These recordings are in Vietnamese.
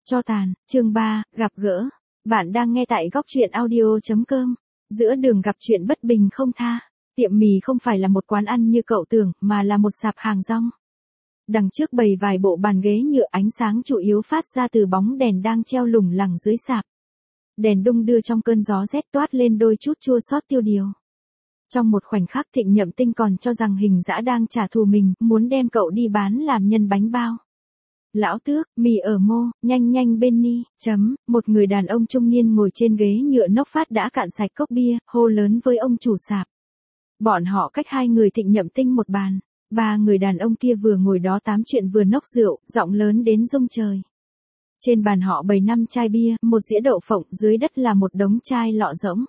Cho tàn, chương 3, gặp gỡ. Bạn đang nghe tại góc truyện audio.com. Giữa đường gặp chuyện bất bình không tha. Tiệm mì không phải là một quán ăn như cậu tưởng, mà là một sạp hàng rong. Đằng trước bày vài bộ bàn ghế nhựa, ánh sáng chủ yếu phát ra từ bóng đèn đang treo lủng lẳng dưới sạp. Đèn đung đưa trong cơn gió rét toát lên đôi chút chua xót tiêu điều. Trong một khoảnh khắc Thịnh Nhậm Tinh còn cho rằng Hình Dã đang trả thù mình, muốn đem cậu đi bán làm nhân bánh bao. Lão Tước, mì ở mô, nhanh nhanh bên ni, một người đàn ông trung niên ngồi trên ghế nhựa nốc phát đã cạn sạch cốc bia, hô lớn với ông chủ sạp. Bọn họ cách hai người Thịnh Nhậm Tinh một bàn, ba người đàn ông kia vừa ngồi đó tám chuyện vừa nốc rượu, giọng lớn đến rung trời. Trên bàn họ bày 5 chai bia, một dĩa đậu phộng, dưới đất là một đống chai lọ rỗng.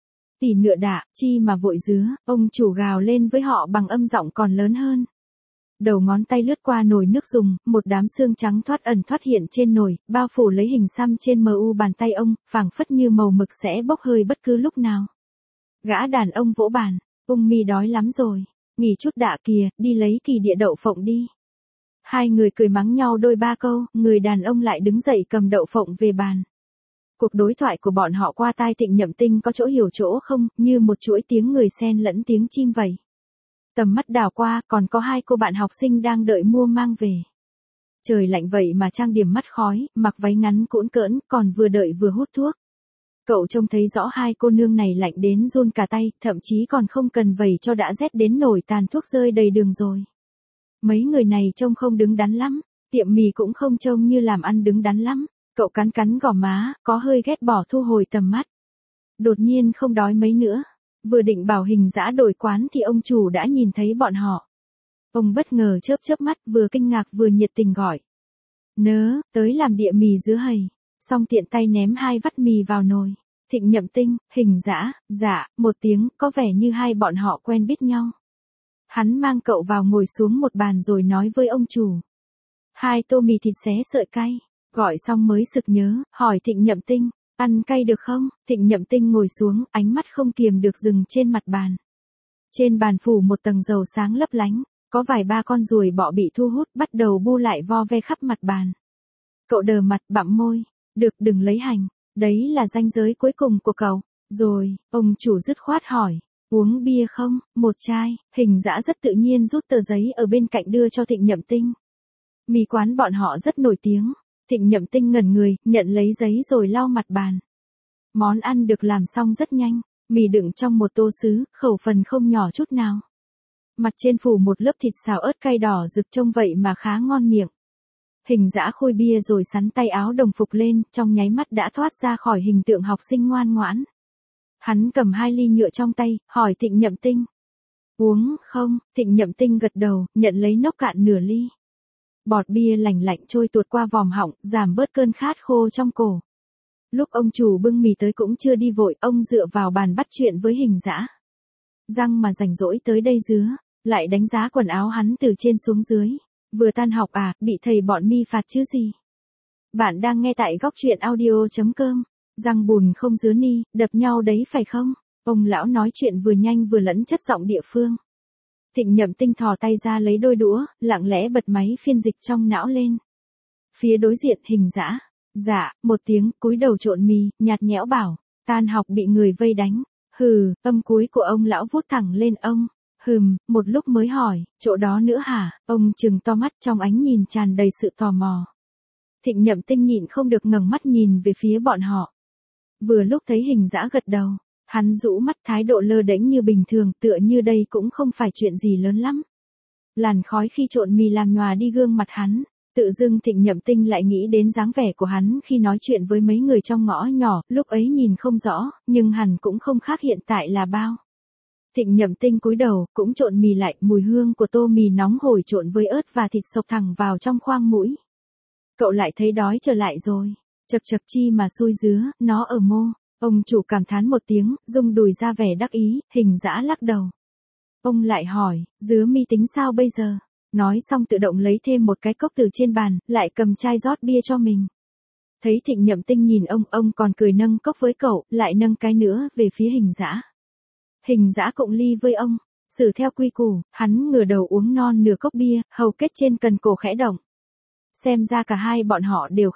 Tỷ nựa đạ, chi mà vội dứa, ông chủ gào lên với họ bằng âm giọng còn lớn hơn. Đầu ngón tay lướt qua nồi nước dùng, một đám xương trắng thoát ẩn thoát hiện trên nồi, bao phủ lấy hình xăm trên mu bàn tay ông, phảng phất như màu mực sẽ bốc hơi bất cứ lúc nào. Gã đàn ông vỗ bàn, mi đói lắm rồi, nghỉ chút đạ kìa, đi lấy kỳ địa đậu phộng đi. Hai người cười mắng nhau đôi ba câu, người đàn ông lại đứng dậy cầm đậu phộng về bàn. Cuộc đối thoại của bọn họ qua tai Thịnh Nhậm Tinh có chỗ hiểu chỗ không, như một chuỗi tiếng người xen lẫn tiếng chim vậy. Tầm mắt đảo qua, còn có hai cô bạn học sinh đang đợi mua mang về. Trời lạnh vậy mà trang điểm mắt khói, mặc váy ngắn cũn cỡn, còn vừa đợi vừa hút thuốc. Cậu trông thấy rõ hai cô nương này lạnh đến run cả tay, thậm chí còn không cần vẩy cho đã rét đến nổi tàn thuốc rơi đầy đường rồi. Mấy người này trông không đứng đắn lắm, tiệm mì cũng không trông như làm ăn đứng đắn lắm. Cậu cắn cắn gò má, có hơi ghét bỏ thu hồi tầm mắt. Đột nhiên không đói mấy nữa. Vừa định bảo Hình Dã đổi quán thì ông chủ đã nhìn thấy bọn họ. Ông bất ngờ chớp chớp mắt, vừa kinh ngạc vừa nhiệt tình gọi. Nớ, tới làm địa mì dứa hầy. Xong tiện tay ném 2 vắt mì vào nồi. Thịnh Nhậm Tinh, Hình Dã, dạ, một tiếng, có vẻ như hai bọn họ quen biết nhau. Hắn mang cậu vào ngồi xuống một bàn rồi nói với ông chủ. 2 tô mì thịt xé sợi cay. Gọi xong mới sực nhớ, hỏi Thịnh Nhậm Tinh, ăn cay được không? Thịnh Nhậm Tinh ngồi xuống, ánh mắt không kiềm được dừng trên mặt bàn. Trên bàn phủ một tầng dầu sáng lấp lánh, có vài ba con ruồi bọ bị thu hút bắt đầu bu lại vo ve khắp mặt bàn. Cậu đờ mặt bặm môi, được đừng lấy hành, đấy là ranh giới cuối cùng của cậu. Rồi, ông chủ dứt khoát hỏi, uống bia không? Một chai. Hình Dã rất tự nhiên rút tờ giấy ở bên cạnh đưa cho Thịnh Nhậm Tinh. Mì quán bọn họ rất nổi tiếng. Thịnh Nhậm Tinh ngẩn người, nhận lấy giấy rồi lau mặt bàn. Món ăn được làm xong rất nhanh, mì đựng trong một tô sứ, khẩu phần không nhỏ chút nào. Mặt trên phủ một lớp thịt xào ớt cay đỏ rực, trông vậy mà khá ngon miệng. Hình Dã khui bia rồi sắn tay áo đồng phục lên, trong nháy mắt đã thoát ra khỏi hình tượng học sinh ngoan ngoãn. Hắn cầm 2 ly nhựa trong tay, hỏi Thịnh Nhậm Tinh. Uống không? Thịnh Nhậm Tinh gật đầu, nhận lấy nốc cạn nửa ly. Bọt bia lành lạnh trôi tuột qua vòm họng, giảm bớt cơn khát khô trong cổ. Lúc ông chủ bưng mì tới cũng chưa đi vội, ông dựa vào bàn bắt chuyện với Hình Dã. Răng mà rảnh rỗi tới đây dứa, lại đánh giá quần áo hắn từ trên xuống dưới. Vừa tan học à, bị thầy bọn mi phạt chứ gì. Bạn đang nghe tại góc truyện audio.com. Răng bùn không dứa ni, đập nhau đấy phải không? Ông lão nói chuyện vừa nhanh vừa lẫn chất giọng địa phương. Thịnh Nhậm Tinh thò tay ra lấy đôi đũa, lặng lẽ bật máy phiên dịch trong não lên. Phía đối diện Hình Dã, dạ, một tiếng, cúi đầu trộn mì, nhạt nhẽo bảo, tan học bị người vây đánh. Hừ, âm cuối của ông lão vút thẳng lên ông. Một lúc mới hỏi, chỗ đó nữa hả? Ông trừng to mắt, trong ánh nhìn tràn đầy sự tò mò. Thịnh Nhậm Tinh nhịn không được ngẩng mắt nhìn về phía bọn họ. Vừa lúc thấy Hình Dã gật đầu. Hắn rũ mắt, thái độ lơ đễnh như bình thường, tựa như đây cũng không phải chuyện gì lớn lắm. Làn khói khi trộn mì làm nhòa đi gương mặt hắn. Tự dưng Thịnh Nhậm Tinh lại nghĩ đến dáng vẻ của hắn khi nói chuyện với mấy người trong ngõ nhỏ, lúc ấy nhìn không rõ, nhưng hẳn cũng không khác hiện tại là bao. Thịnh Nhậm Tinh cúi đầu, cũng trộn mì lại, mùi hương của tô mì nóng hổi trộn với ớt và thịt xộc thẳng vào trong khoang mũi. Cậu lại thấy đói trở lại rồi. Chật chật chi mà xui dứa, nó ở mô. Ông chủ cảm thán một tiếng, rung đùi ra vẻ đắc ý, Hình Dã lắc đầu. Ông lại hỏi, dứa mi tính sao bây giờ? Nói xong tự động lấy thêm một cái cốc từ trên bàn, lại cầm chai rót bia cho mình. Thấy Thịnh Nhậm Tinh nhìn ông còn cười nâng cốc với cậu, lại nâng cái nữa về phía Hình Dã. Hình Dã cộng ly với ông, xử theo quy củ, hắn ngửa đầu uống non nửa cốc bia, hầu kết trên cần cổ khẽ động. Xem ra cả hai bọn họ đều khát.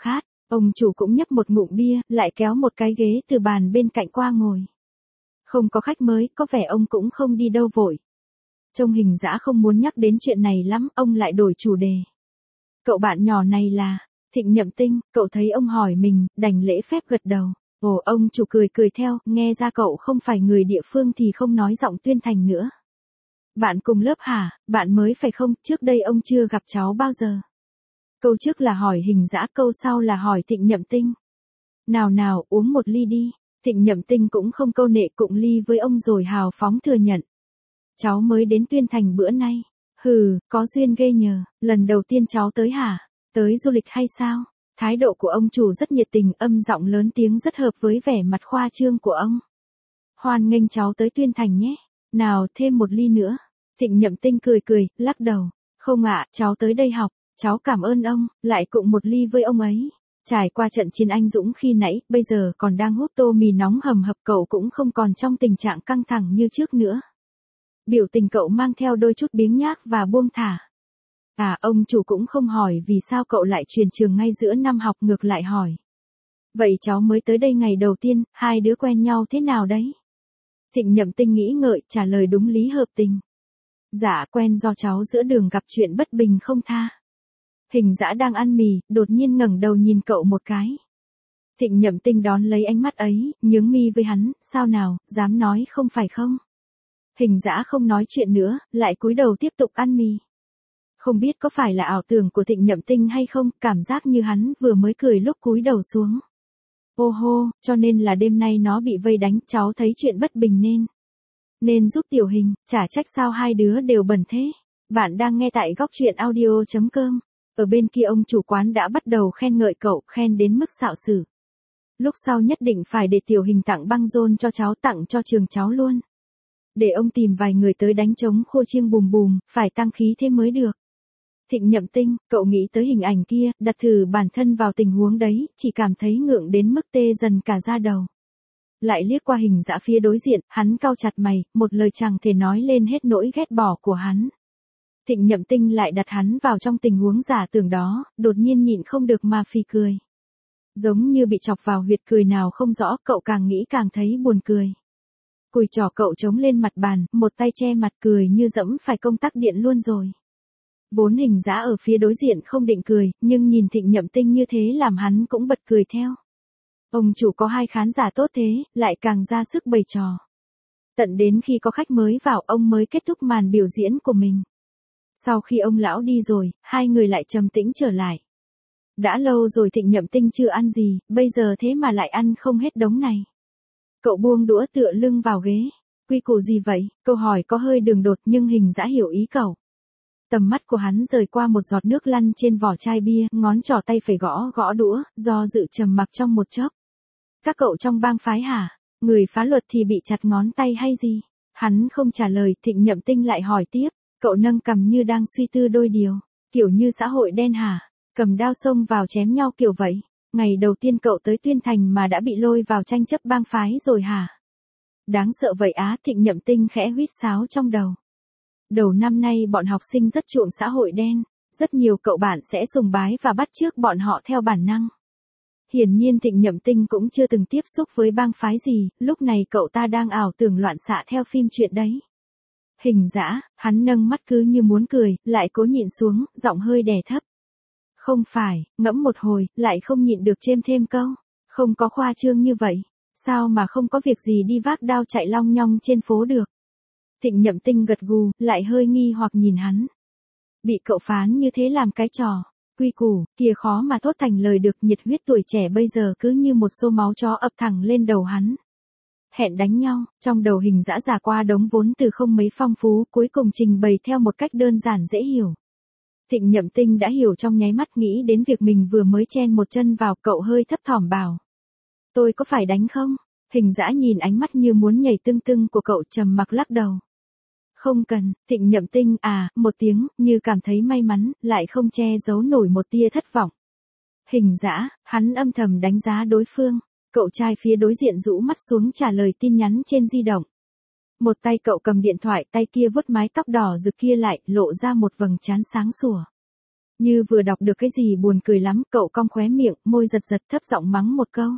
Ông chủ cũng nhấp một ngụm bia, lại kéo một cái ghế từ bàn bên cạnh qua ngồi. Không có khách mới, có vẻ ông cũng không đi đâu vội. Trông Hình Dã không muốn nhắc đến chuyện này lắm, ông lại đổi chủ đề. Cậu bạn nhỏ này là Thịnh Nhậm Tinh, cậu thấy ông hỏi mình, đành lễ phép gật đầu. Ồ, ông chủ cười cười theo, nghe ra cậu không phải người địa phương thì không nói giọng Tuyên Thành nữa. Bạn cùng lớp hả, bạn mới phải không, trước đây ông chưa gặp cháu bao giờ. Câu trước là hỏi Hình Dã, câu sau là hỏi Thịnh Nhậm Tinh. Nào nào, uống một ly đi. Thịnh Nhậm Tinh cũng không câu nệ cụng ly với ông rồi hào phóng thừa nhận. Cháu mới đến Tuyên Thành bữa nay. Hừ, có duyên ghê nhờ, lần đầu tiên cháu tới hả? Tới du lịch hay sao? Thái độ của ông chủ rất nhiệt tình, âm giọng lớn tiếng rất hợp với vẻ mặt khoa trương của ông. Hoan nghênh cháu tới Tuyên Thành nhé. Nào, thêm một ly nữa. Thịnh Nhậm Tinh cười cười, lắc đầu. Không ạ, cháu tới đây học. Cháu cảm ơn ông, lại cụng một ly với ông ấy. Trải qua trận chiến anh dũng khi nãy, bây giờ còn đang hút tô mì nóng hầm hập, cậu cũng không còn trong tình trạng căng thẳng như trước nữa. Biểu tình cậu mang theo đôi chút biếng nhác và buông thả. À, ông chủ cũng không hỏi vì sao cậu lại chuyển trường ngay giữa năm học, ngược lại hỏi. Vậy cháu mới tới đây ngày đầu tiên, hai đứa quen nhau thế nào đấy? Thịnh Nhậm Tinh nghĩ ngợi, trả lời đúng lý hợp tình. Dạ, quen do cháu giữa đường gặp chuyện bất bình không tha. Hình Dã đang ăn mì, đột nhiên ngẩng đầu nhìn cậu một cái. Thịnh Nhậm Tinh đón lấy ánh mắt ấy, nhướng mi với hắn, sao nào, dám nói không phải không? Hình Dã không nói chuyện nữa, lại cúi đầu tiếp tục ăn mì. Không biết có phải là ảo tưởng của Thịnh Nhậm Tinh hay không, cảm giác như hắn vừa mới cười lúc cúi đầu xuống. Ô hô, cho nên là đêm nay nó bị vây đánh, cháu thấy chuyện bất bình nên giúp Tiểu Hình, chả trách sao hai đứa đều bẩn thế. Bạn đang nghe tại góc truyện audio.com. Ở bên kia ông chủ quán đã bắt đầu khen ngợi cậu, khen đến mức xạo xử. Lúc sau nhất định phải để Tiểu Hình tặng băng rôn cho cháu, tặng cho trường cháu luôn. Để ông tìm vài người tới đánh trống khô chiêng bùm bùm, phải tăng khí thêm mới được. Thịnh Nhậm Tinh, cậu nghĩ tới hình ảnh kia, đặt thử bản thân vào tình huống đấy, chỉ cảm thấy ngượng đến mức tê dần cả da đầu. Lại liếc qua Hình Dã phía đối diện, hắn cau chặt mày, một lời chẳng thể nói lên hết nỗi ghét bỏ của hắn. Thịnh Nhậm Tinh lại đặt hắn vào trong tình huống giả tưởng đó, đột nhiên nhịn không được mà phì cười. Giống như bị chọc vào huyệt cười nào không rõ, cậu càng nghĩ càng thấy buồn cười. Cùi trỏ cậu chống lên mặt bàn, một tay che mặt cười như dẫm phải công tắc điện luôn rồi. Vốn Hình Dã ở phía đối diện không định cười, nhưng nhìn Thịnh Nhậm Tinh như thế làm hắn cũng bật cười theo. Ông chủ có hai khán giả tốt thế, lại càng ra sức bày trò. Tận đến khi có khách mới vào, ông mới kết thúc màn biểu diễn của mình. Sau khi ông lão đi rồi, hai người lại trầm tĩnh trở lại. Đã lâu rồi Thịnh Nhậm Tinh chưa ăn gì, bây giờ thế mà lại ăn không hết đống này. Cậu buông đũa tựa lưng vào ghế. Quy củ gì vậy? Câu hỏi có hơi đường đột nhưng Hình Dã hiểu ý cậu. Tầm mắt của hắn rời qua một giọt nước lăn trên vỏ chai bia, ngón trỏ tay phải gõ gõ đũa, do dự trầm mặc trong một chốc. Các cậu trong bang phái hả? Người phá luật thì bị chặt ngón tay hay gì? Hắn không trả lời, Thịnh Nhậm Tinh lại hỏi tiếp. Cậu nâng cằm như đang suy tư đôi điều. Kiểu như xã hội đen hả? Cầm đao xông vào chém nhau kiểu vậy. Ngày đầu tiên cậu tới Tuyên Thành mà đã bị lôi vào tranh chấp bang phái rồi hả? Đáng sợ vậy á, Thịnh Nhậm Tinh khẽ huýt sáo trong đầu. Đầu năm nay bọn học sinh rất chuộng xã hội đen. Rất nhiều cậu bạn sẽ sùng bái và bắt chước bọn họ theo bản năng. Hiển nhiên Thịnh Nhậm Tinh cũng chưa từng tiếp xúc với bang phái gì, lúc này cậu ta đang ảo tưởng loạn xạ theo phim chuyện đấy. Hình Dã, hắn nâng mắt cứ như muốn cười, lại cố nhịn xuống, giọng hơi đè thấp. Không phải, ngẫm một hồi, lại không nhịn được chêm thêm câu. Không có khoa trương như vậy, sao mà không có việc gì đi vác đao chạy long nhong trên phố được. Thịnh Nhậm Tinh gật gù, lại hơi nghi hoặc nhìn hắn. Bị cậu phán như thế làm cái trò. Quy củ, kia khó mà thốt thành lời được, nhiệt huyết tuổi trẻ bây giờ cứ như một xô máu chó ập thẳng lên đầu hắn. Hẹn đánh nhau, trong đầu Hình Dã giả qua đống vốn từ không mấy phong phú, cuối cùng trình bày theo một cách đơn giản dễ hiểu. Thịnh Nhậm Tinh đã hiểu trong nháy mắt, nghĩ đến việc mình vừa mới chen một chân vào, cậu hơi thấp thỏm bảo. Tôi có phải đánh không? Hình Dã nhìn ánh mắt như muốn nhảy tưng tưng của cậu, trầm mặc lắc đầu. Không cần, Thịnh Nhậm Tinh một tiếng, như cảm thấy may mắn, lại không che giấu nổi một tia thất vọng. Hình Dã, hắn âm thầm đánh giá đối phương. Cậu trai phía đối diện rũ mắt xuống trả lời tin nhắn trên di động. Một tay cậu cầm điện thoại, tay kia vuốt mái tóc đỏ rực kia lại, lộ ra một vầng trán sáng sủa. Như vừa đọc được cái gì buồn cười lắm, cậu cong khóe miệng, môi giật giật thấp giọng mắng một câu.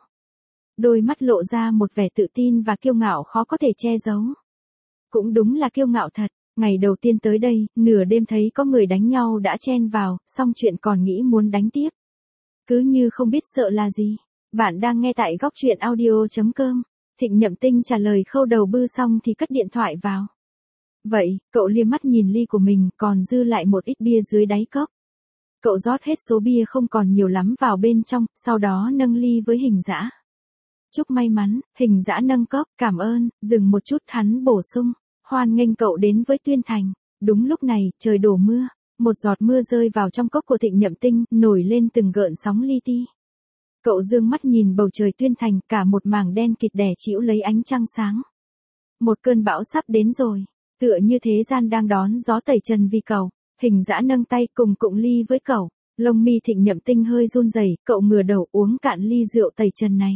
Đôi mắt lộ ra một vẻ tự tin và kiêu ngạo khó có thể che giấu. Cũng đúng là kiêu ngạo thật, ngày đầu tiên tới đây, nửa đêm thấy có người đánh nhau đã chen vào, xong chuyện còn nghĩ muốn đánh tiếp. Cứ như không biết sợ là gì. Bạn đang nghe tại góc truyện audio.com. Thịnh Nhậm Tinh trả lời khâu đầu bư xong thì cất điện thoại vào. Vậy, cậu liếc mắt nhìn ly của mình còn dư lại một ít bia dưới đáy cốc. Cậu rót hết số bia không còn nhiều lắm vào bên trong, sau đó nâng ly với Hình Dã. Chúc may mắn, Hình Dã nâng cốc, cảm ơn, dừng một chút hắn bổ sung. Hoan nghênh cậu đến với Tuyên Thành. Đúng lúc này, trời đổ mưa. Một giọt mưa rơi vào trong cốc của Thịnh Nhậm Tinh, nổi lên từng gợn sóng li ti. Cậu dương mắt nhìn bầu trời Tuyên Thành, cả một mảng đen kịt đè chĩu lấy ánh trăng sáng. Một cơn bão sắp đến rồi, tựa như thế gian đang đón gió tẩy trần vì cậu. Hình Dã nâng tay cùng cụng ly với cậu. Lông mi Thịnh Nhậm Tinh hơi run rẩy, cậu ngửa đầu uống cạn ly rượu tẩy trần này.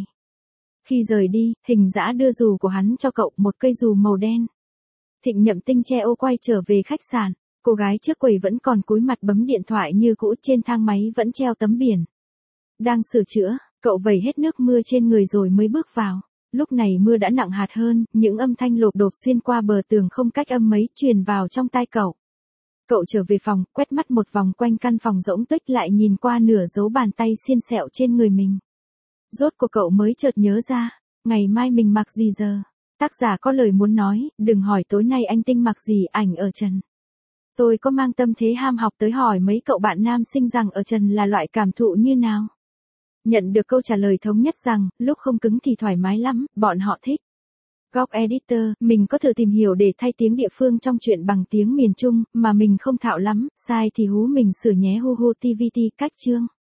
Khi rời đi, Hình Dã đưa dù của hắn cho cậu, một cây dù màu đen. Thịnh Nhậm Tinh che ô quay trở về khách sạn. Cô gái trước quầy vẫn còn cúi mặt bấm điện thoại như cũ, trên thang máy vẫn treo tấm biển. Đang sửa chữa, cậu vẩy hết nước mưa trên người rồi mới bước vào. Lúc này mưa đã nặng hạt hơn, những âm thanh lộp độp xuyên qua bờ tường không cách âm mấy truyền vào trong tai cậu. Cậu trở về phòng, quét mắt một vòng quanh căn phòng rỗng tuếch, lại nhìn qua nửa dấu bàn tay xiên sẹo trên người mình. Rốt cuộc cậu mới chợt nhớ ra, ngày mai mình mặc gì giờ? Tác giả có lời muốn nói, đừng hỏi tối nay anh Tinh mặc gì, ảnh ở trần. Tôi có mang tâm thế ham học tới hỏi mấy cậu bạn nam sinh rằng ở trần là loại cảm thụ như nào. Nhận được câu trả lời thống nhất rằng, lúc không cứng thì thoải mái lắm, bọn họ thích. Góc editor, mình có thử tìm hiểu để thay tiếng địa phương trong truyện bằng tiếng miền Trung, mà mình không thạo lắm, sai thì hú mình sửa nhé, hu hu tvt cách chương.